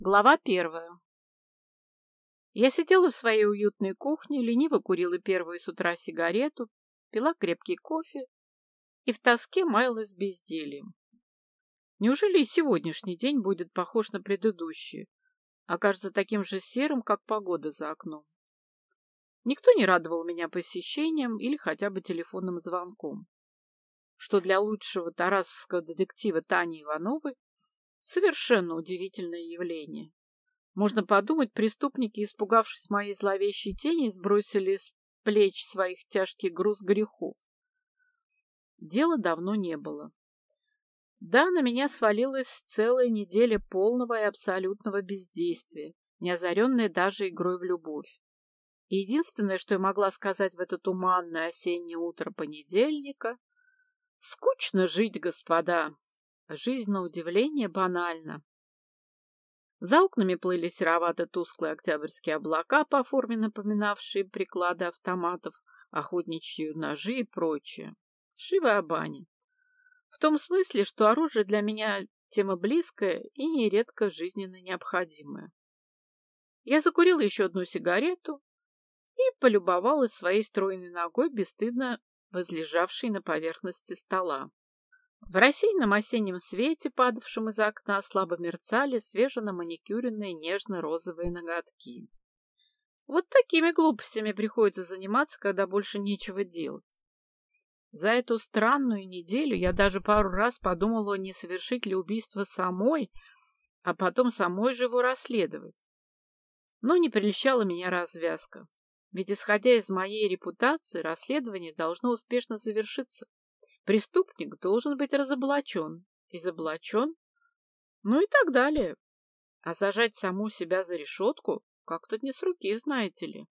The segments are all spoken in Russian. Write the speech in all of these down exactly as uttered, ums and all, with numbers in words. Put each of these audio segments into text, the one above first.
Глава первая. Я сидела в своей уютной кухне, лениво курила первую с утра сигарету, пила крепкий кофе и в тоске маялась бездельем. Неужели и сегодняшний день будет похож на предыдущий, окажется таким же серым, как погода за окном? Никто не радовал меня посещением или хотя бы телефонным звонком, что для лучшего тарасовского детектива Тани Ивановой совершенно удивительное явление. Можно подумать, преступники, испугавшись моей зловещей тени, сбросили с плеч своих тяжкий груз грехов. Дела давно не было. Да, на меня свалилась целая неделя полного и абсолютного бездействия, не озаренная даже игрой в любовь. И единственное, что я могла сказать в это туманное осеннее утро понедельника: скучно жить, господа. Жизнь, на удивление, банальна. За окнами плыли серовато-тусклые октябрьские облака, по форме напоминавшие приклады автоматов, охотничьи ножи и прочее. Вшивая бани. В том смысле, что оружие для меня тема близкая и нередко жизненно необходимая. Я закурила еще одну сигарету и полюбовалась своей стройной ногой, бесстыдно возлежавшей на поверхности стола. В рассеянном осеннем свете, падавшем из окна, слабо мерцали свежеманикюренные нежно-розовые ноготки. Вот такими глупостями приходится заниматься, когда больше нечего делать. За эту странную неделю я даже пару раз подумала, не совершить ли убийство самой, а потом самой же его расследовать. Но не прельщала меня развязка. Ведь, исходя из моей репутации, расследование должно успешно завершиться. Преступник должен быть разоблачен, изоблачен, ну и так далее. А сажать саму себя за решетку как-то не с руки, знаете ли.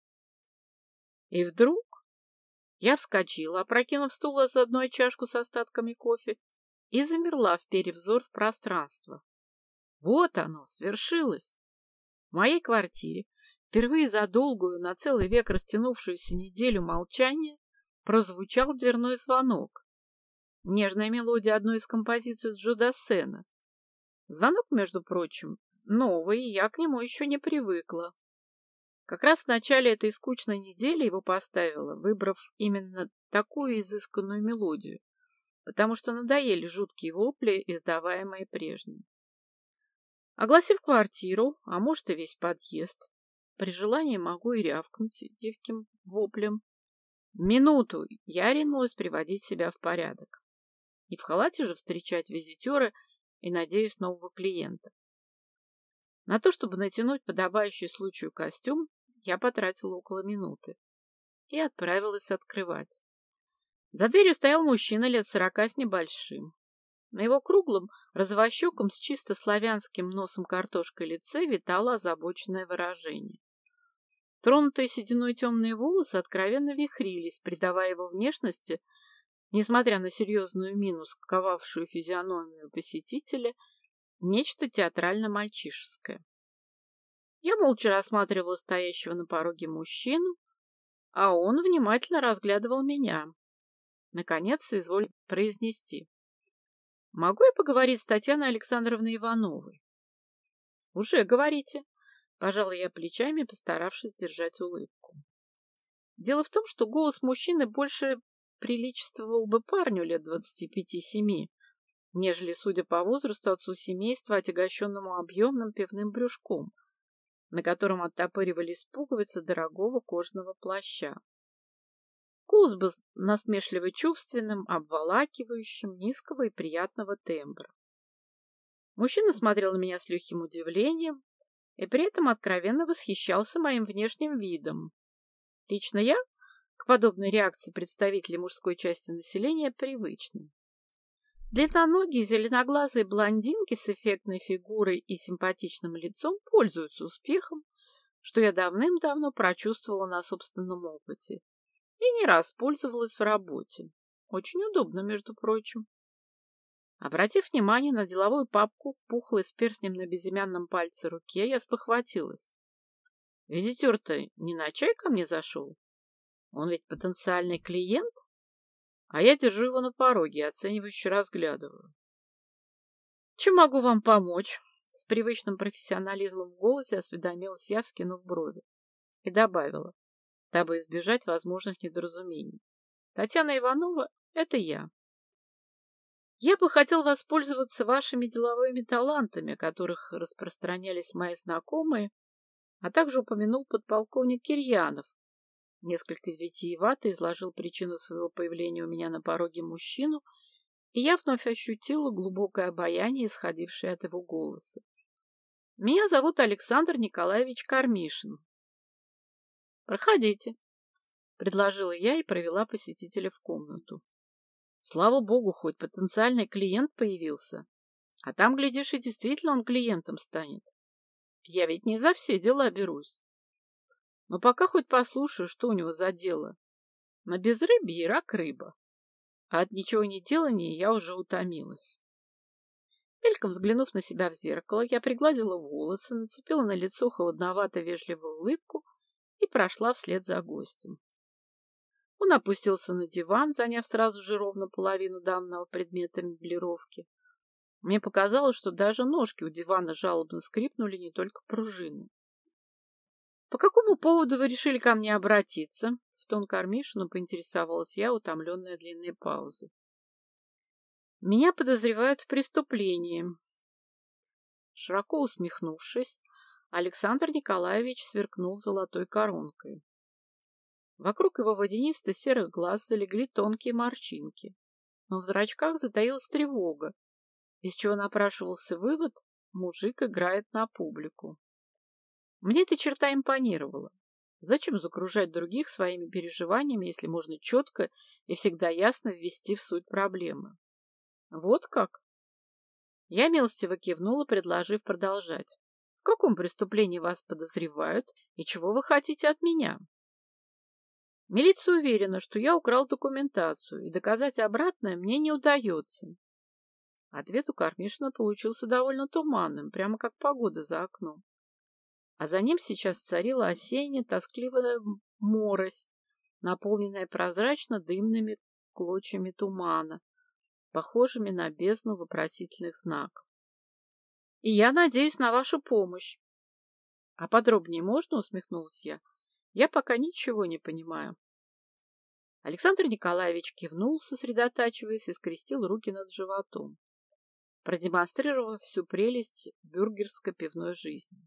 И вдруг я вскочила, опрокинув стул за одной чашку с остатками кофе, и замерла, вперев взор в пространство. Вот оно, свершилось. В моей квартире, впервые за долгую, на целый век растянувшуюся неделю молчания, прозвучал дверной звонок. Нежная мелодия одной из композиций Джо Дассена. Звонок, между прочим, новый, и я к нему еще не привыкла. Как раз в начале этой скучной недели его поставила, выбрав именно такую изысканную мелодию, потому что надоели жуткие вопли, издаваемые прежним. Огласив квартиру, а может и весь подъезд, при желании могу и рявкнуть диким воплем. Минуту я ринулась приводить себя в порядок. И в халате же встречать визитера и, надеюсь, нового клиента. На то, чтобы натянуть подобающий случаю костюм, я потратила около минуты и отправилась открывать. За дверью стоял мужчина лет сорока с небольшим. На его круглом, розовощеком, с чисто славянским носом картошкой лице витало озабоченное выражение. Тронутые сединой темные волосы откровенно вихрились, придавая его внешности, несмотря на серьезную мину, сковавшую физиономию посетителя, нечто театрально-мальчишеское. Я молча рассматривала стоящего на пороге мужчину, а он внимательно разглядывал меня. Наконец, соизволил произнести: «Могу я поговорить с Татьяной Александровной Ивановой?» «Уже говорите», — пожала я плечами, постаравшись сдержать улыбку. Дело в том, что голос мужчины больше приличествовал бы парню лет двадцати пяти семи, нежели, судя по возрасту, отцу семейства, отягощенному объемным пивным брюшком, на котором оттопыривались пуговицы дорогого кожаного плаща. Голос был насмешливо чувственным, обволакивающим, низкого и приятного тембра. Мужчина смотрел на меня с легким удивлением и при этом откровенно восхищался моим внешним видом. Лично я к подобной реакции представителей мужской части населения привычны. Длинноногие зеленоглазые блондинки с эффектной фигурой и симпатичным лицом пользуются успехом, что я давным-давно прочувствовала на собственном опыте и не раз пользовалась в работе. Очень удобно, между прочим. Обратив внимание на деловую папку в пухлой с перстнем на безымянном пальце руке, я спохватилась. Визитер-то не на чай ко мне зашел? Он ведь потенциальный клиент? А я держу его на пороге и оценивающе разглядываю. — Чем могу вам помочь? — С привычным профессионализмом в голосе осведомилась я, вскинув брови, и добавила, дабы избежать возможных недоразумений. Татьяна Иванова — это я. Я бы хотел воспользоваться вашими деловыми талантами, о которых распространялись мои знакомые, а также упомянул подполковник Кирьянов. Несколько витиевато изложил причину своего появления у меня на пороге мужчину, и я вновь ощутила глубокое обаяние, исходившее от его голоса. Меня зовут Александр Николаевич Кармишин. Проходите, предложила я и провела посетителя в комнату. Слава богу, хоть потенциальный клиент появился. А там, глядишь, и действительно он клиентом станет. Я ведь не за все дела берусь. Но пока хоть послушаю, что у него за дело. На безрыбье и рак рыба. А от ничего не делания я уже утомилась. Мельком взглянув на себя в зеркало, я пригладила волосы, нацепила на лицо холодновато-вежливую улыбку и прошла вслед за гостем. Он опустился на диван, заняв сразу же ровно половину данного предмета меблировки. Мне показалось, что даже ножки у дивана жалобно скрипнули, не только пружины. — По какому поводу вы решили ко мне обратиться? — в тон Кармишину поинтересовалась я, утомленная длинной паузы. — Меня подозревают в преступлении. Широко усмехнувшись, Александр Николаевич сверкнул золотой коронкой. Вокруг его водянисто-серых глаз залегли тонкие морщинки, но в зрачках затаилась тревога, из чего напрашивался вывод: мужик играет на публику. Мне эта черта импонировала. Зачем загружать других своими переживаниями, если можно четко и всегда ясно ввести в суть проблемы? Вот как? Я милостиво кивнула, предложив продолжать. В каком преступлении вас подозревают и чего вы хотите от меня? Милиция уверена, что я украл документацию, и доказать обратное мне не удается. Ответ у Кармишина получился довольно туманным, прямо как погода за окном. А за ним сейчас царила осенняя тоскливая морось, наполненная прозрачно-дымными клочьями тумана, похожими на бездну вопросительных знаков. И я надеюсь на вашу помощь. А подробнее можно, усмехнулась я. Я пока ничего не понимаю. Александр Николаевич кивнул, сосредотачиваясь, и скрестил руки над животом, продемонстрировав всю прелесть бюргерской пивной жизни.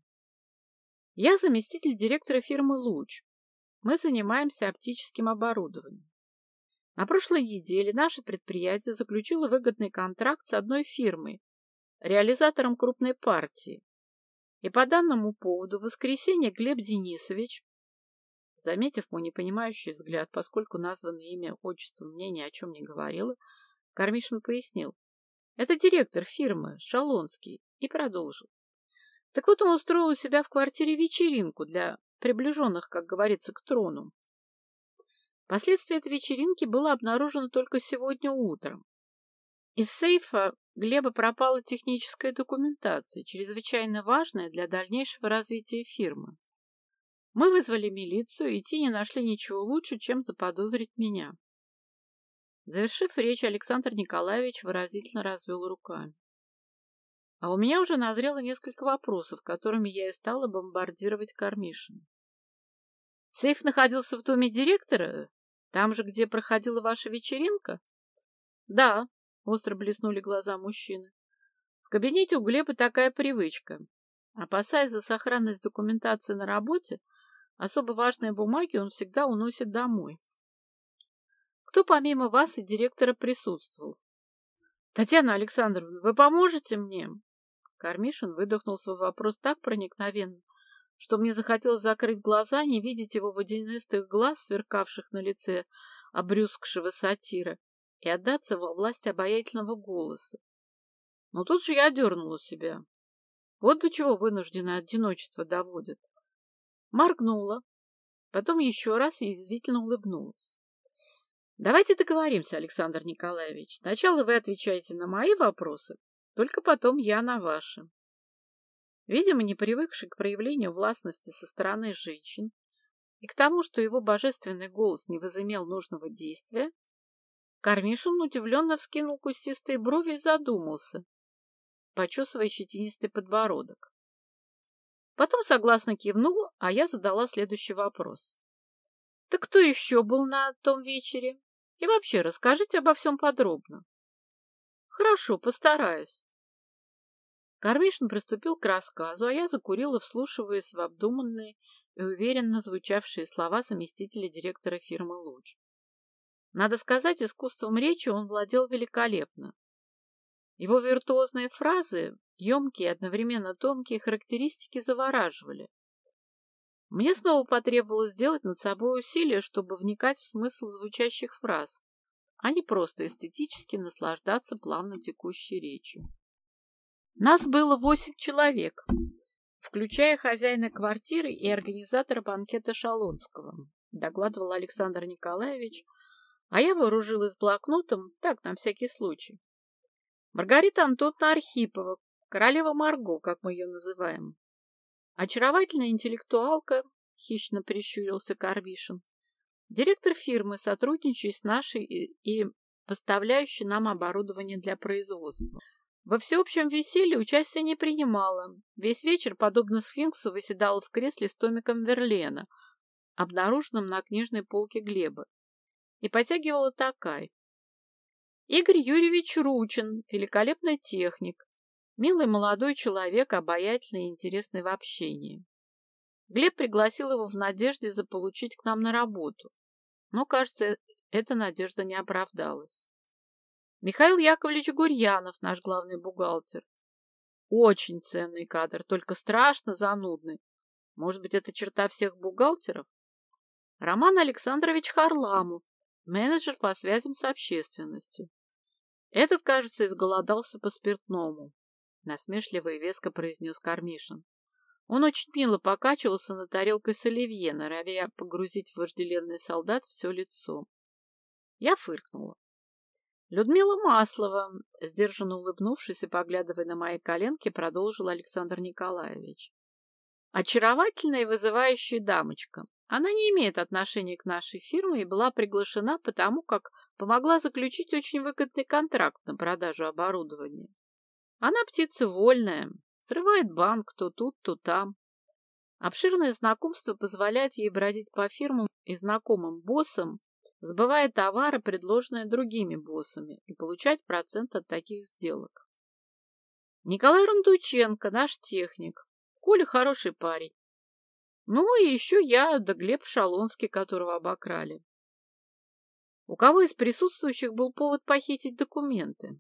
Я заместитель директора фирмы «Луч». Мы занимаемся оптическим оборудованием. На прошлой неделе наше предприятие заключило выгодный контракт с одной фирмой, реализатором крупной партии. И по данному поводу в воскресенье Глеб Денисович, заметив мой непонимающий взгляд, поскольку названное имя, отчество мне ни о чем не говорило, Кармишин пояснил. Это директор фирмы, Шалонский, и продолжил. Так вот, он устроил у себя в квартире вечеринку для приближенных, как говорится, к трону. Впоследствии этой вечеринки было обнаружено только сегодня утром. Из сейфа Глеба пропала техническая документация, чрезвычайно важная для дальнейшего развития фирмы. Мы вызвали милицию, и те не нашли ничего лучше, чем заподозрить меня. Завершив речь, Александр Николаевич выразительно развел руками. А у меня уже назрело несколько вопросов, которыми я и стала бомбардировать Кармишина. Сейф находился в доме директора? Там же, где проходила ваша вечеринка? Да, остро блеснули глаза мужчины. В кабинете у Глеба такая привычка. Опасаясь за сохранность документации на работе, особо важные бумаги он всегда уносит домой. Кто помимо вас и директора присутствовал? Татьяна Александровна, вы поможете мне? Кармишин выдохнул свой вопрос так проникновенно, что мне захотелось закрыть глаза, не видеть его водянистых глаз, сверкавших на лице обрюзгшего сатира, и отдаться во власть обаятельного голоса. Но тут же я одернула себя. Вот до чего вынужденное одиночество доводит. Моргнула, потом еще раз и язвительно улыбнулась. Давайте договоримся, Александр Николаевич. Сначала вы отвечаете на мои вопросы, только потом я на ваши. Видимо, не привыкший к проявлению властности со стороны женщин и к тому, что его божественный голос не возымел нужного действия, Кармишин удивленно вскинул кустистые брови и задумался. почесывая щетинистый подбородок. Потом согласно кивнул, а я задала следующий вопрос. Так кто еще был на том вечере? И вообще, расскажите обо всем подробно. Хорошо, постараюсь. Кармишин приступил к рассказу, а я закурила, вслушиваясь в обдуманные и уверенно звучавшие слова заместителя директора фирмы «Луч». Надо сказать, искусством речи он владел великолепно. Его виртуозные фразы, емкие и одновременно тонкие характеристики завораживали. Мне снова потребовалось сделать над собой усилие, чтобы вникать в смысл звучащих фраз, а не просто эстетически наслаждаться плавно текущей речью. Нас было восемь человек, включая хозяина квартиры и организатора банкета Шалонского, докладывал Александр Николаевич, а я вооружилась блокнотом, так, на всякий случай. Маргарита Антоновна Архипова, королева Марго, как мы ее называем. Очаровательная интеллектуалка, хищно прищурился Кармишин, директор фирмы, сотрудничающей с нашей и, и поставляющей нам оборудование для производства. Во всеобщем веселье участия не принимала. Весь вечер, подобно сфинксу, выседала в кресле с томиком Верлена, обнаруженным на книжной полке Глеба, и потягивала такай. Игорь Юрьевич Ручин, великолепный техник, милый молодой человек, обаятельный и интересный в общении. Глеб пригласил его в надежде заполучить к нам на работу, но, кажется, эта надежда не оправдалась. Михаил Яковлевич Гурьянов, наш главный бухгалтер. Очень ценный кадр, только страшно занудный. Может быть, это черта всех бухгалтеров? Роман Александрович Харламов, менеджер по связям с общественностью. Этот, кажется, изголодался по спиртному, насмешливо и веско произнес Кармишин. Он очень мило покачивался над тарелкой с оливье, норовя погрузить в вожделенный солдат все лицо. Я фыркнула. Людмила Маслова, сдержанно улыбнувшись и поглядывая на мои коленки, продолжил Александр Николаевич. Очаровательная и вызывающая дамочка. Она не имеет отношения к нашей фирме и была приглашена потому, как помогла заключить очень выгодный контракт на продажу оборудования. Она птица вольная, срывает банк то тут, то там. Обширное знакомство позволяет ей бродить по фирмам и знакомым боссам, сбывая товары, предложенные другими боссами, и получать процент от таких сделок. Николай Рундученко, наш техник. Коля хороший парень. Ну и еще я, да Глеб Шалонский, которого обокрали. У кого из присутствующих был повод похитить документы?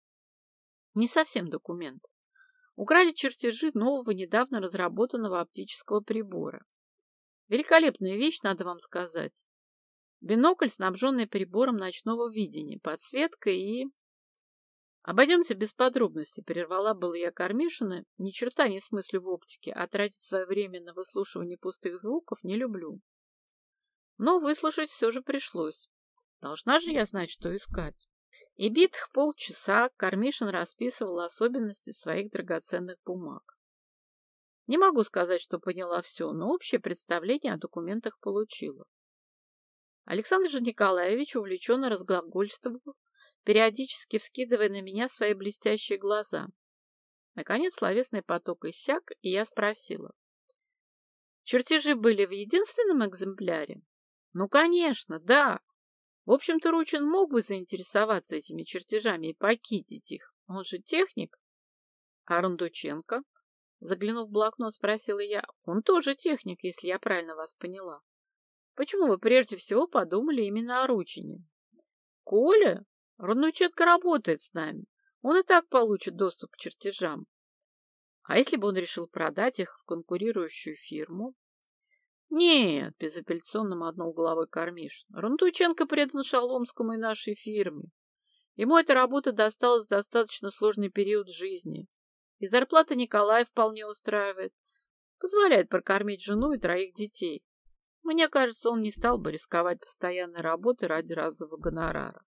Не совсем документы. Украли чертежи нового, недавно разработанного оптического прибора. Великолепная вещь, надо вам сказать. Бинокль, снабженный прибором ночного видения, подсветкой и... Обойдемся без подробностей, прервала была я Кармишина. Ни черта не смыслю в оптике, а тратить свое время на выслушивание пустых звуков не люблю. Но выслушать все же пришлось. Должна же я знать, что искать. И битых полчаса Кармишин расписывал особенности своих драгоценных бумаг. Не могу сказать, что поняла все, но общее представление о документах получила. Александр же Николаевич увлеченно разглагольствовал, периодически вскидывая на меня свои блестящие глаза. Наконец словесный поток иссяк, и я спросила. Чертежи были в единственном экземпляре? Ну, конечно, да. В общем-то, Ручин мог бы заинтересоваться этими чертежами и похитить их. Он же техник. А Рундученко? Заглянув в блокнот, спросила я. Он тоже техник, если я правильно вас поняла. Почему вы прежде всего подумали именно о Ручине? Коля? Рундученко работает с нами. Он и так получит доступ к чертежам. А если бы он решил продать их в конкурирующую фирму? Нет, безапелляционно мотнул головой Кармишин. Рундученко предан Шаломскому и нашей фирме. Ему эта работа досталась в достаточно сложный период жизни. И зарплата Николая вполне устраивает. Позволяет прокормить жену и троих детей. Мне кажется, он не стал бы рисковать постоянной работой ради разового гонорара.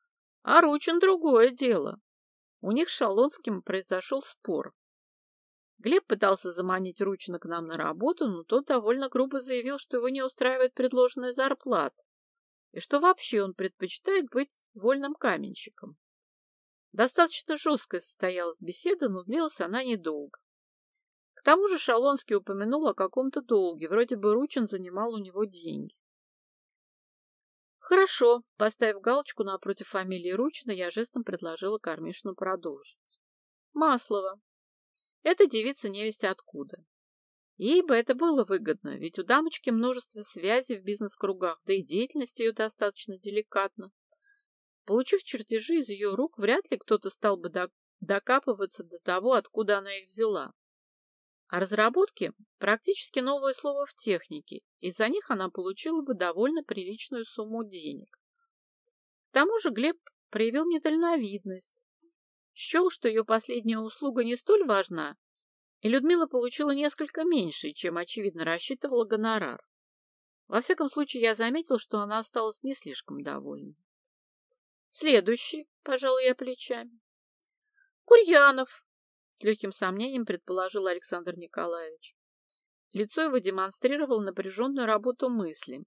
А Ручин другое дело. У них с Шалонским произошел спор. Глеб пытался заманить Ручина к нам на работу, но тот довольно грубо заявил, что его не устраивает предложенная зарплата, и что вообще он предпочитает быть вольным каменщиком. Достаточно жесткая состоялась беседа, но длилась она недолго. К тому же Шалонский упомянул о каком-то долге, вроде бы Ручин занимал у него деньги. Хорошо, поставив галочку напротив фамилии Ручина, я жестом предложила Кармишину продолжить. Маслова. Эта девица невесть откуда. Ей бы это было выгодно, ведь у дамочки множество связей в бизнес-кругах, да и деятельность ее достаточно деликатна. Получив чертежи из ее рук, вряд ли кто-то стал бы докапываться до того, откуда она их взяла. А разработки – практически новое слово в технике, и за них она получила бы довольно приличную сумму денег. К тому же Глеб проявил недальновидность, счел, что ее последняя услуга не столь важна, и Людмила получила несколько меньше, чем, очевидно, рассчитывала гонорар. Во всяком случае, я заметил, что она осталась не слишком довольна. Следующий, пожалуй, я плечами. Курьянов, с легким сомнением предположил Александр Николаевич. Лицо его демонстрировало напряженную работу мысли.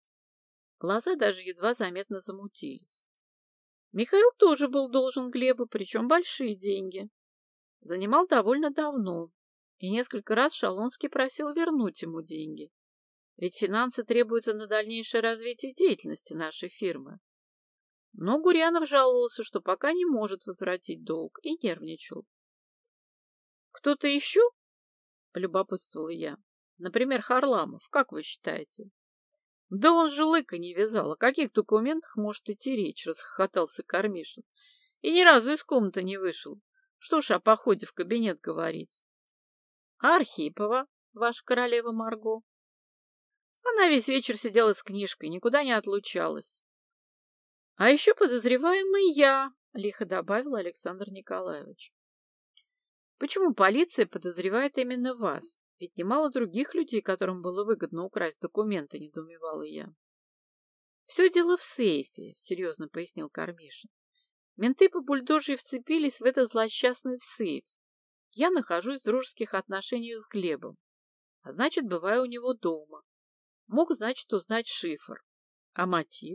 Глаза даже едва заметно замутились. Михаил тоже был должен Глебу, причем большие деньги. Занимал довольно давно, и несколько раз Шалонский просил вернуть ему деньги. Ведь финансы требуются на дальнейшее развитие деятельности нашей фирмы. Но Гурьянов жаловался, что пока не может возвратить долг, и нервничал. «Кто-то еще?» — полюбопытствовала я. «Например, Харламов, как вы считаете?» «Да он же лыка не вязал. О каких документах может идти речь?» — расхохотался Кармишин. «И ни разу из комнаты не вышел. Что ж о походе в кабинет говорить?» «А Архипова, ваша королева Марго?» Она весь вечер сидела с книжкой, никуда не отлучалась. «А еще подозреваемый я», — лихо добавил Александр Николаевич. «Почему полиция подозревает именно вас? Ведь немало других людей, которым было выгодно украсть документы», — недоумевала я. «Все дело в сейфе», — серьезно пояснил Кармишин. «Менты по бульдожьи вцепились в этот злосчастный сейф. Я нахожусь в дружеских отношениях с Глебом, а значит, бываю у него дома. Мог, значит, узнать шифр. А мотив?»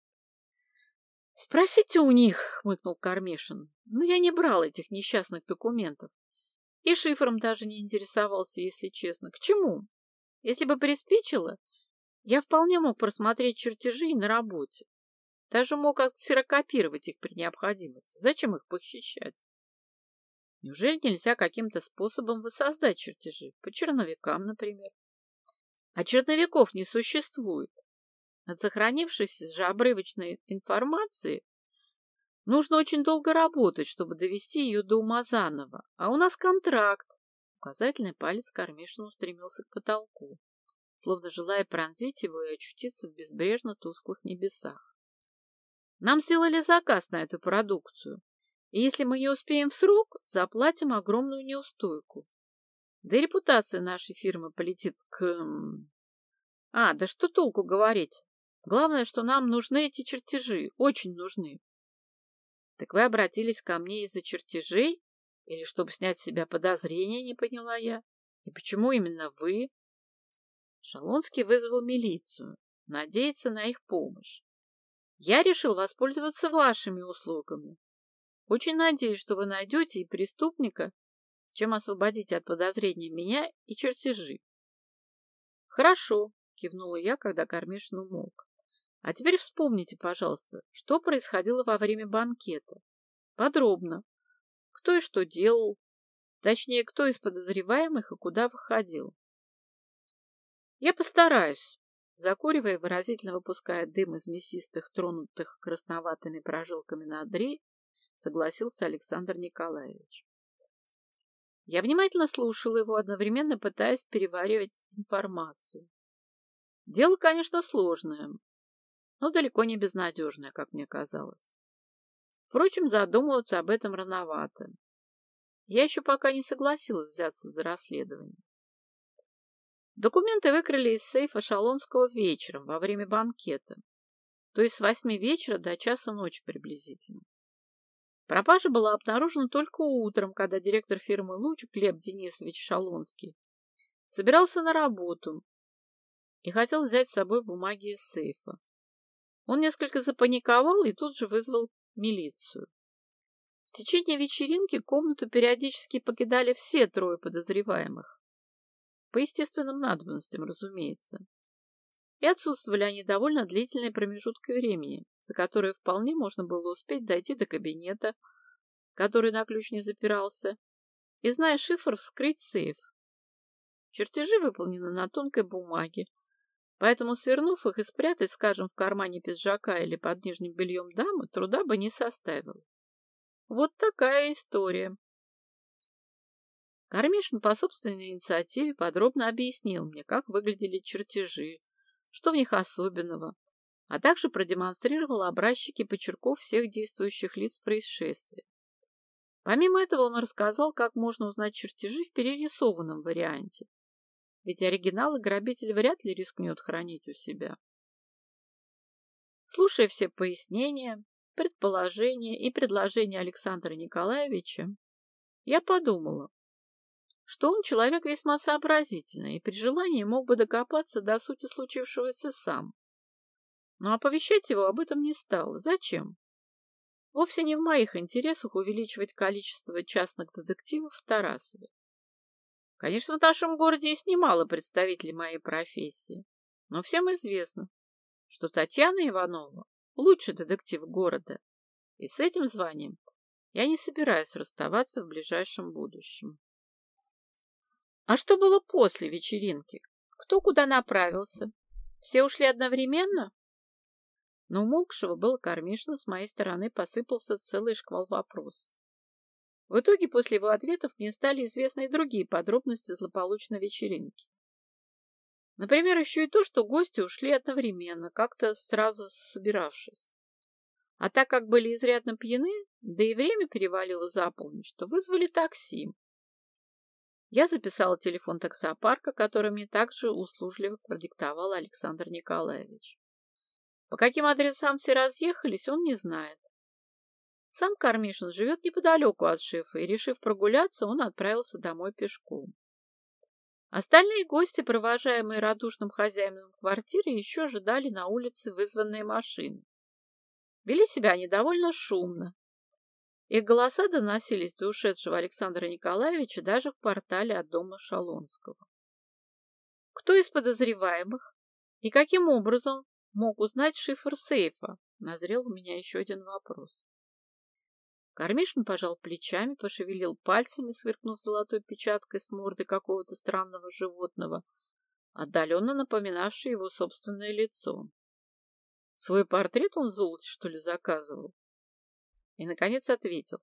«Спросите у них», — хмыкнул Кармишин. «Но я не брал этих несчастных документов. И шифром даже не интересовался, если честно. К чему? Если бы приспичило, я вполне мог просмотреть чертежи и на работе. Даже мог отсерокопировать их при необходимости. Зачем их похищать? Неужели нельзя каким-то способом воссоздать чертежи? По черновикам, например. А черновиков не существует. От сохранившейся же обрывочной информации нужно очень долго работать, чтобы довести ее до ума заново. А у нас контракт. Указательный палец Кармишина устремился к потолку, словно желая пронзить его и очутиться в безбрежно тусклых небесах. Нам сделали заказ на эту продукцию, и если мы не успеем в срок, заплатим огромную неустойку. Да и репутация нашей фирмы полетит к... А, да что толку говорить? Главное, что нам нужны эти чертежи, очень нужны. Так вы обратились ко мне из-за чертежей? Или чтобы снять с себя подозрения, не поняла я? И почему именно вы? Шалонский вызвал милицию, надеется на их помощь. Я решил воспользоваться вашими услугами. Очень надеюсь, что вы найдете и преступника, чем освободите от подозрения меня и чертежи. Хорошо, кивнула я, когда Кармишин умолк. А теперь вспомните, пожалуйста, что происходило во время банкета. Подробно. Кто и что делал. Точнее, кто из подозреваемых и куда выходил. Я постараюсь. Закуривая, выразительно выпуская дым из мясистых, тронутых красноватыми прожилками нодрей, согласился Александр Николаевич. Я внимательно слушала его, одновременно пытаясь переваривать информацию. Дело, конечно, сложное, но далеко не безнадежное, как мне казалось. Впрочем, задумываться об этом рановато. Я еще пока не согласилась взяться за расследование. Документы выкрали из сейфа Шалонского вечером, во время банкета, то есть с восьми вечера до часа ночи приблизительно. Пропажа была обнаружена только утром, когда директор фирмы «Луч» Глеб Денисович Шалонский собирался на работу и хотел взять с собой бумаги из сейфа. Он несколько запаниковал и тут же вызвал милицию. В течение вечеринки комнату периодически покидали все трое подозреваемых. По естественным надобностям, разумеется. И отсутствовали они довольно длительные промежутки времени, за которые вполне можно было успеть дойти до кабинета, который на ключ не запирался, и, зная шифр, вскрыть сейф. Чертежи выполнены на тонкой бумаге, поэтому, свернув их и спрятать, скажем, в кармане пиджака или под нижним бельем дамы, труда бы не составило. Вот такая история. Кармишин по собственной инициативе подробно объяснил мне, как выглядели чертежи, что в них особенного, а также продемонстрировал образчики почерков всех действующих лиц происшествия. Помимо этого он рассказал, как можно узнать чертежи в перерисованном варианте, ведь оригиналы грабитель вряд ли рискнет хранить у себя. Слушая все пояснения, предположения и предложения Александра Николаевича, я подумала, что он человек весьма сообразительный и при желании мог бы докопаться до сути случившегося сам. Но оповещать его об этом не стало. Зачем? Вовсе не в моих интересах увеличивать количество частных детективов в Тарасове. Конечно, в нашем городе есть немало представителей моей профессии, но всем известно, что Татьяна Иванова лучший детектив города, и с этим званием я не собираюсь расставаться в ближайшем будущем. А что было после вечеринки? Кто куда направился? Все ушли одновременно? Но умолкшего было Кармишина с моей стороны посыпался целый шквал вопросов. В итоге после его ответов мне стали известны и другие подробности злополучной вечеринки. Например, еще и то, что гости ушли одновременно, как-то сразу собиравшись. А так как были изрядно пьяны, да и время перевалило за полночь, то вызвали такси. Я записала телефон таксопарка, который мне также услужливо продиктовал Александр Николаевич. По каким адресам все разъехались, он не знает. Сам Кармишин живет неподалеку от шефа, и, решив прогуляться, он отправился домой пешком. Остальные гости, провожаемые радушным хозяином квартиры, еще ожидали на улице вызванные машины. Вели себя они довольно шумно. Их голоса доносились до ушедшего Александра Николаевича даже в квартале от дома Шалонского. Кто из подозреваемых и каким образом мог узнать шифр сейфа? Назрел у меня еще один вопрос. Кармишин пожал плечами, пошевелил пальцами, сверкнув золотой печаткой с морды какого-то странного животного, отдаленно напоминавшее его собственное лицо. Свой портрет он в золоте, что ли, заказывал? И, наконец, ответил.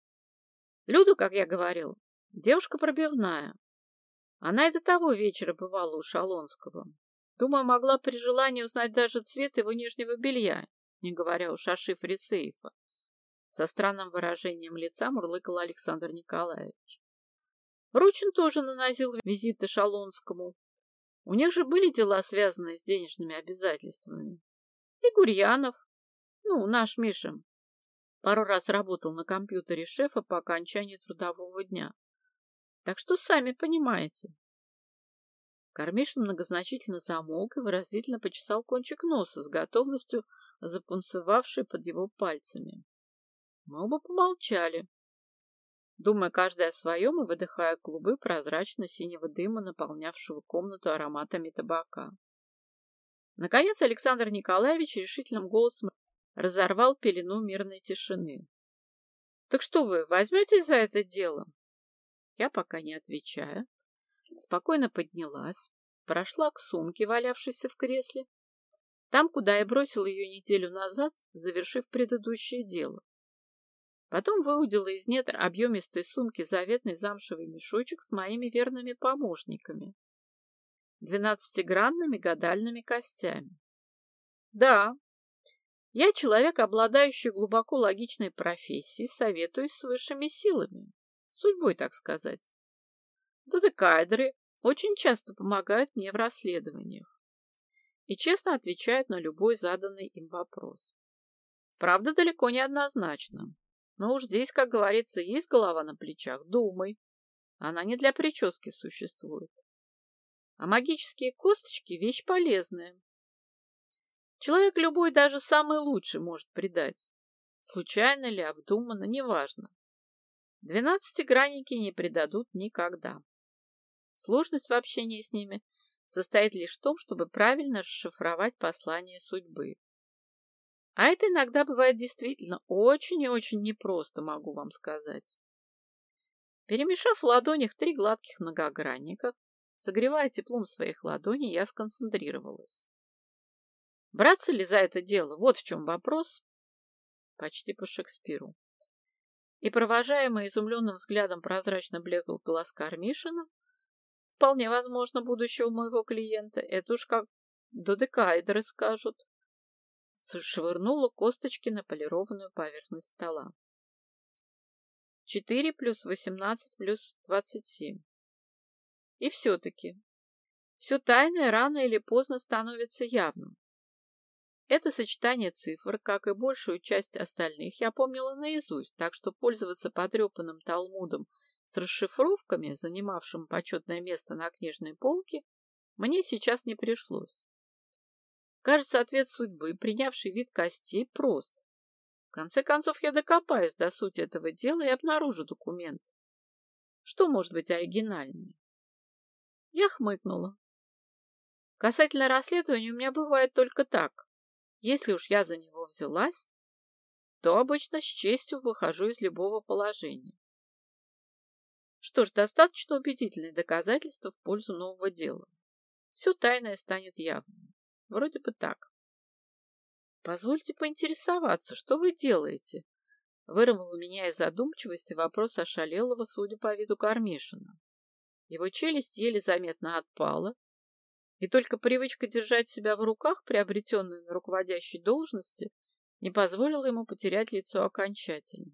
Люда, как я говорил, девушка пробивная. Она и до того вечера бывала у Шалонского. Думаю, могла при желании узнать даже цвет его нижнего белья, не говоря уж о шифре сейфа. Со странным выражением лица мурлыкал Александр Николаевич. Ручин тоже наносил визиты Шалонскому. У них же были дела, связанные с денежными обязательствами. И Гурьянов, ну, наш Миша, пару раз работал на компьютере шефа по окончании трудового дня. Так что сами понимаете. Кармишин многозначительно замолк и выразительно почесал кончик носа с готовностью запунцевавший под его пальцами. Мы оба помолчали, думая каждый о своем и выдыхая клубы прозрачно-синего дыма, наполнявшего комнату ароматами табака. Наконец Александр Николаевич решительным голосом разорвал пелену мирной тишины. — Так что вы, возьметесь за это дело? Я, пока не отвечая, спокойно поднялась, прошла к сумке, валявшейся в кресле, там, куда я бросил ее неделю назад, завершив предыдущее дело. Потом выудила из недр объемистой сумки заветный замшевый мешочек с моими верными помощниками, двенадцатигранными гадальными костями. Да, я человек, обладающий глубоко логичной профессией, советуюсь с высшими силами, судьбой, так сказать. Додекаэдры очень часто помогают мне в расследованиях и честно отвечают на любой заданный им вопрос. Правда, далеко не однозначно. Но уж здесь, как говорится, есть голова на плечах, думай. Она не для прически существует. А магические косточки – вещь полезная. Человек любой, даже самый лучший, может предать. Случайно ли, обдуманно, неважно. Двенадцатигранники не предадут никогда. Сложность в общении с ними состоит лишь в том, чтобы правильно расшифровать послание судьбы. А это иногда бывает действительно очень и очень непросто, могу вам сказать. Перемешав в ладонях три гладких многогранника, согревая теплом своих ладоней, я сконцентрировалась. Браться ли за это дело? Вот в чем вопрос. Почти по Шекспиру. И, провожаемый изумленным взглядом прозрачно-блеклый глаз Кармишина, вполне возможно, будущего моего клиента, это уж как додекаэдры скажут, швырнула косточки на полированную поверхность стола. Четыре плюс восемнадцать плюс двадцать семь. И все-таки, все тайное рано или поздно становится явным. Это сочетание цифр, как и большую часть остальных, я помнила наизусть, так что пользоваться потрепанным талмудом с расшифровками, занимавшим почетное место на книжной полке, мне сейчас не пришлось. Кажется, ответ судьбы, принявший вид костей, прост. В конце концов, я докопаюсь до сути этого дела и обнаружу документ. Что может быть оригинальнее? Я хмыкнула. Касательно расследования у меня бывает только так. Если уж я за него взялась, то обычно с честью выхожу из любого положения. Что ж, достаточно убедительные доказательства в пользу нового дела. Все тайное станет явным. Вроде бы так. Позвольте поинтересоваться, что вы делаете? Вырвал у меня из задумчивости вопрос ошалелого, судя по виду Кармишина. Его челюсть еле заметно отпала, и только привычка держать себя в руках, приобретенная на руководящей должности, не позволила ему потерять лицо окончательно.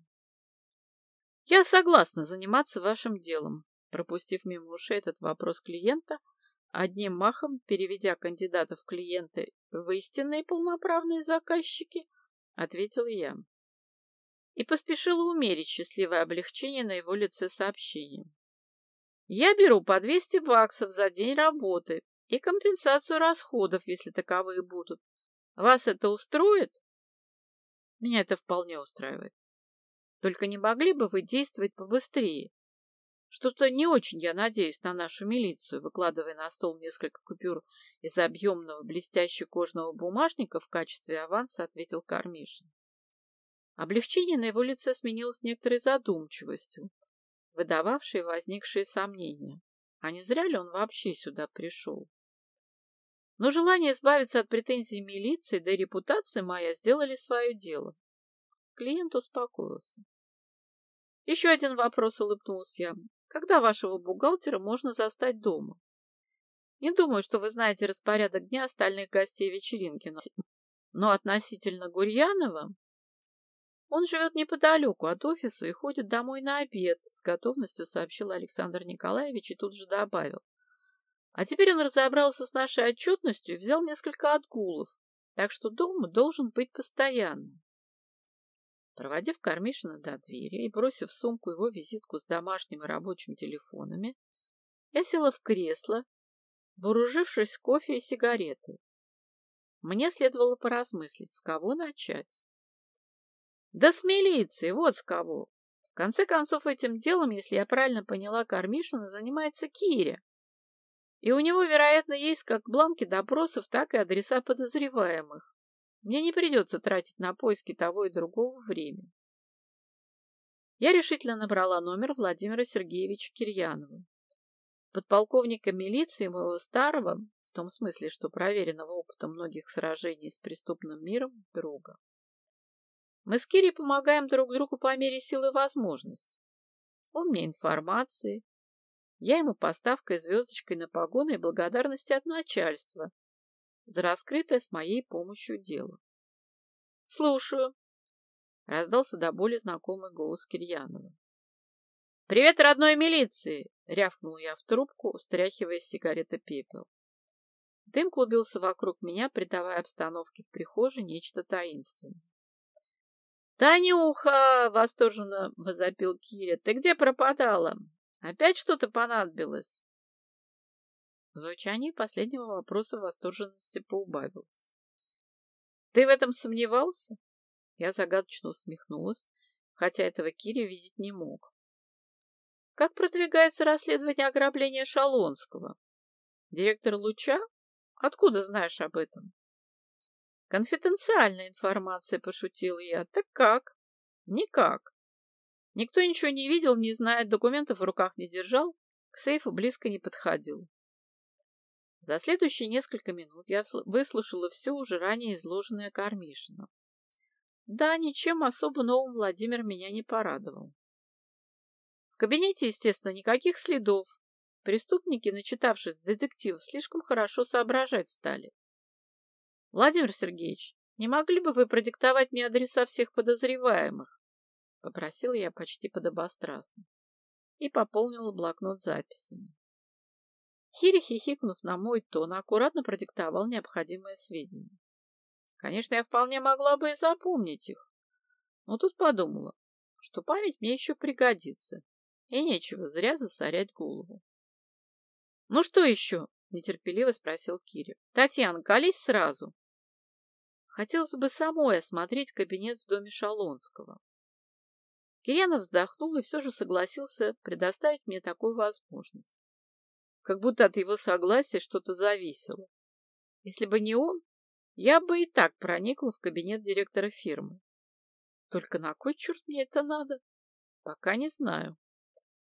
«Я согласна заниматься вашим делом», пропустив мимо ушей этот вопрос клиента, одним махом переведя кандидата в клиенты в истинные полноправные заказчики, ответил я. И поспешила умерить счастливое облегчение на его лице сообщением. «Я беру по двести баксов за день работы и компенсацию расходов, если таковые будут. Вас это устроит?» «Меня это вполне устраивает. Только не могли бы вы действовать побыстрее? Что-то не очень я надеюсь на нашу милицию», выкладывая на стол несколько купюр из объемного блестящего кожаного бумажника в качестве аванса, ответил Кармишин. Облегчение на его лице сменилось некоторой задумчивостью, выдававшей возникшие сомнения. А не зря ли он вообще сюда пришел? Но желание избавиться от претензий милиции, да и репутация моя сделали свое дело. Клиент успокоился. Еще один вопрос, улыбнулась я. Когда вашего бухгалтера можно застать дома? Не думаю, что вы знаете распорядок дня остальных гостей вечеринки, но относительно Гурьянова он живет неподалеку от офиса и ходит домой на обед, с готовностью сообщил Александр Николаевич и тут же добавил. А теперь он разобрался с нашей отчетностью и взял несколько отгулов, так что дома должен быть постоянно. Проводив Кармишина до двери и бросив в сумку его визитку с домашним и рабочим телефонами, я села в кресло, вооружившись кофе и сигаретой. Мне следовало поразмыслить, с кого начать. Да с милиции, вот с кого. В конце концов, этим делом, если я правильно поняла Кармишина, занимается Киря. И у него, вероятно, есть как бланки допросов, так и адреса подозреваемых. Мне не придется тратить на поиски того и другого время. Я решительно набрала номер Владимира Сергеевича Кирьянова, подполковника милиции моего старого, в том смысле, что проверенного опытом многих сражений с преступным миром, друга. Мы с Кирей помогаем друг другу по мере сил и возможностей. Он мне информацией, я ему поставкой звездочкой на погоны и благодарности от начальства за раскрытое с моей помощью дело. «Слушаю», — раздался до боли знакомый голос Кирьянова. «Привет, родной милиции!» — рявкнул я в трубку, стряхивая с сигареты пепел. Дым клубился вокруг меня, придавая обстановке в прихожей нечто таинственное. «Танюха!» — восторженно возопил Киря. «Ты где пропадала? Опять что-то понадобилось?» В звучании последнего вопроса восторженности поубавилось. «Ты в этом сомневался? Я загадочно усмехнулась, хотя этого Киря видеть не мог. Как продвигается расследование ограбления Шалонского? Директор Луча? Откуда знаешь об этом? Конфиденциальная информация, пошутил я. Так как? Никак. Никто ничего не видел, не знает, документов в руках не держал, к сейфу близко не подходил. За следующие несколько минут я выслушала все уже ранее изложенное Кармишиным. Да, ничем особо новым Владимир меня не порадовал. В кабинете, естественно, никаких следов. Преступники, начитавшись детективов, слишком хорошо соображать стали. Владимир Сергеевич, не могли бы вы продиктовать мне адреса всех подозреваемых? Попросила я почти подобострастно и пополнила блокнот записями. Хири, хихикнув на мой тон, аккуратно продиктовал необходимые сведения. Конечно, я вполне могла бы и запомнить их, но тут подумала, что память мне еще пригодится, и нечего зря засорять голову. — Ну что еще? — нетерпеливо спросил Кири. — Татьяна, колись сразу. Хотелось бы самой осмотреть кабинет в доме Шалонского. Кирьянов вздохнул и все же согласился предоставить мне такую возможность. Как будто от его согласия что-то зависело. Если бы не он, я бы и так проникла в кабинет директора фирмы. Только на кой черт мне это надо? Пока не знаю.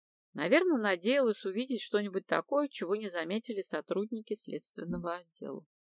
Наверное, надеялась увидеть что-нибудь такое, чего не заметили сотрудники следственного отдела.